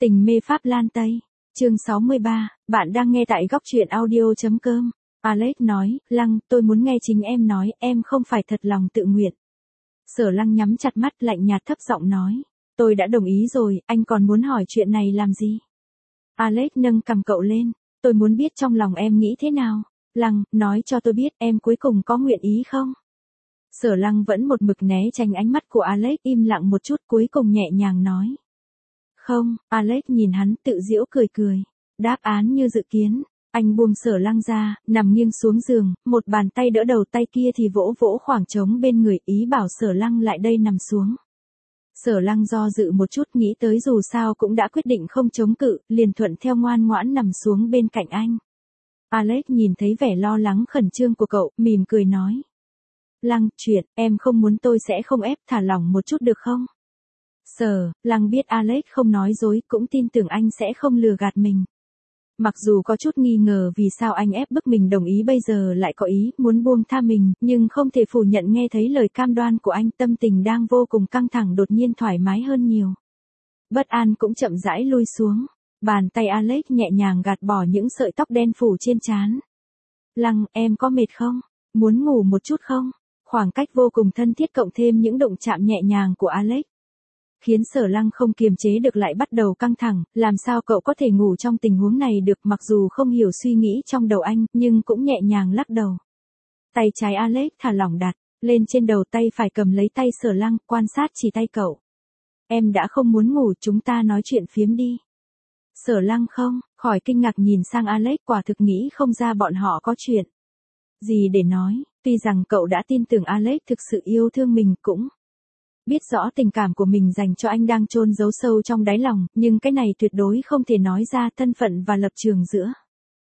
Tình mê Pháp Lan Tây. Chương 63, bạn đang nghe tại góc truyện audio.com. Alex nói, Lăng, tôi muốn nghe chính em nói, em không phải thật lòng tự nguyện. Sở Lăng nhắm chặt mắt lạnh nhạt thấp giọng nói, tôi đã đồng ý rồi, anh còn muốn hỏi chuyện này làm gì? Alex nâng cằm cậu lên, tôi muốn biết trong lòng em nghĩ thế nào. Lăng, nói cho tôi biết em cuối cùng có nguyện ý không? Sở Lăng vẫn một mực né tránh ánh mắt của Alex, im lặng một chút cuối cùng nhẹ nhàng nói. Không, Alex nhìn hắn tự giễu cười cười. Đáp án như dự kiến. Anh buông Sở Lăng ra, nằm nghiêng xuống giường, một bàn tay đỡ đầu tay kia thì vỗ vỗ khoảng trống bên người, ý bảo Sở Lăng lại đây nằm xuống. Sở Lăng do dự một chút, nghĩ tới dù sao cũng đã quyết định không chống cự, liền thuận theo ngoan ngoãn nằm xuống bên cạnh anh. Alex nhìn thấy vẻ lo lắng khẩn trương của cậu, mỉm cười nói. Lăng, chuyện, em không muốn tôi sẽ không ép, thả lỏng một chút được không? Sở Lăng biết Alex không nói dối, cũng tin tưởng anh sẽ không lừa gạt mình. Mặc dù có chút nghi ngờ vì sao anh ép bức mình đồng ý bây giờ lại có ý muốn buông tha mình, nhưng không thể phủ nhận nghe thấy lời cam đoan của anh, tâm tình đang vô cùng căng thẳng đột nhiên thoải mái hơn nhiều. Bất an cũng chậm rãi lui xuống. Bàn tay Alex nhẹ nhàng gạt bỏ những sợi tóc đen phủ trên trán. Lăng, em có mệt không? Muốn ngủ một chút không? Khoảng cách vô cùng thân thiết cộng thêm những động chạm nhẹ nhàng của Alex khiến Sở Lăng không kiềm chế được lại bắt đầu căng thẳng, làm sao cậu có thể ngủ trong tình huống này được, mặc dù không hiểu suy nghĩ trong đầu anh, nhưng cũng nhẹ nhàng lắc đầu. Tay trái Alex thả lỏng đặt lên trên đầu, tay phải cầm lấy tay Sở Lăng, quan sát chỉ tay cậu. Em đã không muốn ngủ, chúng ta nói chuyện phiếm đi. Sở Lăng không khỏi kinh ngạc nhìn sang Alex, quả thực nghĩ không ra bọn họ có chuyện gì để nói, tuy rằng cậu đã tin tưởng Alex thực sự yêu thương mình, cũng biết rõ tình cảm của mình dành cho anh đang chôn giấu sâu trong đáy lòng, nhưng cái này tuyệt đối không thể nói ra, thân phận và lập trường giữa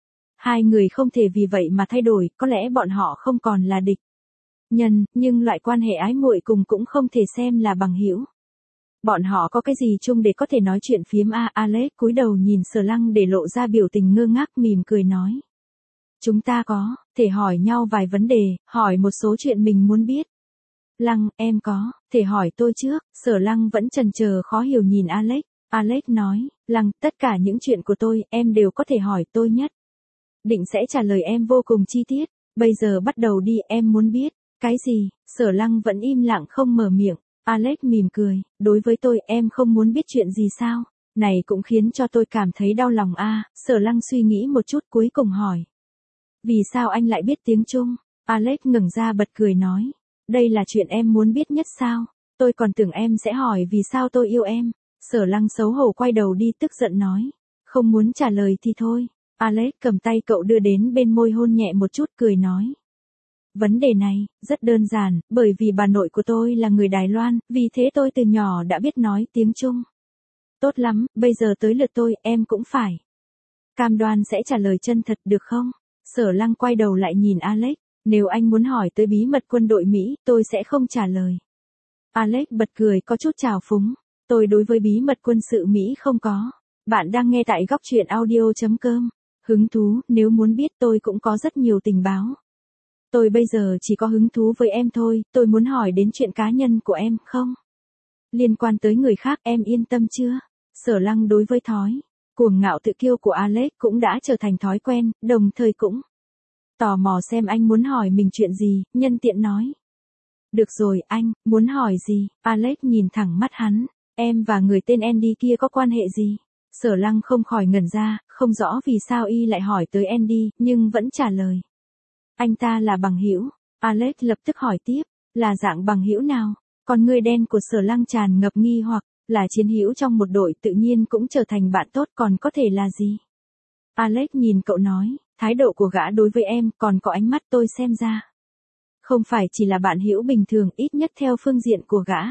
hai người không thể vì vậy mà thay đổi, có lẽ bọn họ không còn là địch nhân, nhưng loại quan hệ ái muội cùng cũng không thể xem là bằng hữu. Bọn họ có cái gì chung để có thể nói chuyện phiếm Alex cúi đầu nhìn Sở Lăng để lộ ra biểu tình ngơ ngác, mỉm cười nói. Chúng ta có thể hỏi nhau vài vấn đề, hỏi một số chuyện mình muốn biết. Lăng, em có thể hỏi tôi trước? Sở Lăng vẫn chần chờ khó hiểu nhìn Alex. Alex nói, Lăng, tất cả những chuyện của tôi, em đều có thể hỏi tôi nhất định sẽ trả lời em vô cùng chi tiết. Bây giờ bắt đầu đi, em muốn biết cái gì? Sở Lăng vẫn im lặng không mở miệng. Alex mỉm cười, đối với tôi, em không muốn biết chuyện gì sao? Này cũng khiến cho tôi cảm thấy đau lòng Sở Lăng suy nghĩ một chút cuối cùng hỏi. Vì sao anh lại biết tiếng Trung? Alex ngẩng ra bật cười nói. Đây là chuyện em muốn biết nhất sao? Tôi còn tưởng em sẽ hỏi vì sao tôi yêu em. Sở Lăng xấu hổ quay đầu đi, tức giận nói. Không muốn trả lời thì thôi. Alex cầm tay cậu đưa đến bên môi, hôn nhẹ một chút, cười nói. Vấn đề này rất đơn giản, bởi vì bà nội của tôi là người Đài Loan, vì thế tôi từ nhỏ đã biết nói tiếng Trung. Tốt lắm, bây giờ tới lượt tôi, em cũng phải cam đoan sẽ trả lời chân thật được không? Sở Lăng quay đầu lại nhìn Alex. Nếu anh muốn hỏi tới bí mật quân đội Mỹ, tôi sẽ không trả lời. Alex bật cười có chút trào phúng. Tôi đối với bí mật quân sự Mỹ không có. Bạn đang nghe tại góc truyện audio.com. Hứng thú, nếu muốn biết tôi cũng có rất nhiều tình báo. Tôi bây giờ chỉ có hứng thú với em thôi, tôi muốn hỏi đến chuyện cá nhân của em, không liên quan tới người khác, em yên tâm chưa? Sở Lăng đối với thói cuồng ngạo tự kiêu của Alex cũng đã trở thành thói quen, đồng thời cũng tò mò xem anh muốn hỏi mình chuyện gì, nhân tiện nói. Được rồi, anh muốn hỏi gì? Alex nhìn thẳng mắt hắn. Em và người tên Andy kia có quan hệ gì? Sở Lăng không khỏi ngẩn ra, không rõ vì sao y lại hỏi tới Andy, nhưng vẫn trả lời. Anh ta là bằng hữu. Alex lập tức hỏi tiếp, là dạng bằng hữu nào? Con người đen của Sở Lăng tràn ngập nghi hoặc, là chiến hữu trong một đội tự nhiên cũng trở thành bạn tốt, còn có thể là gì? Alex nhìn cậu nói, thái độ của gã đối với em, còn có ánh mắt tôi xem ra không phải chỉ là bạn hữu bình thường, ít nhất theo phương diện của gã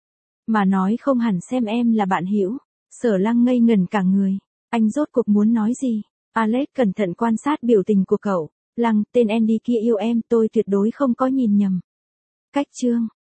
mà nói không hẳn xem em là bạn hữu. Sở Lăng ngây ngẩn cả người, anh rốt cuộc muốn nói gì? Alex cẩn thận quan sát biểu tình của cậu. Lăng, tên Andy kia yêu em, tôi tuyệt đối không có nhìn nhầm. Cách chương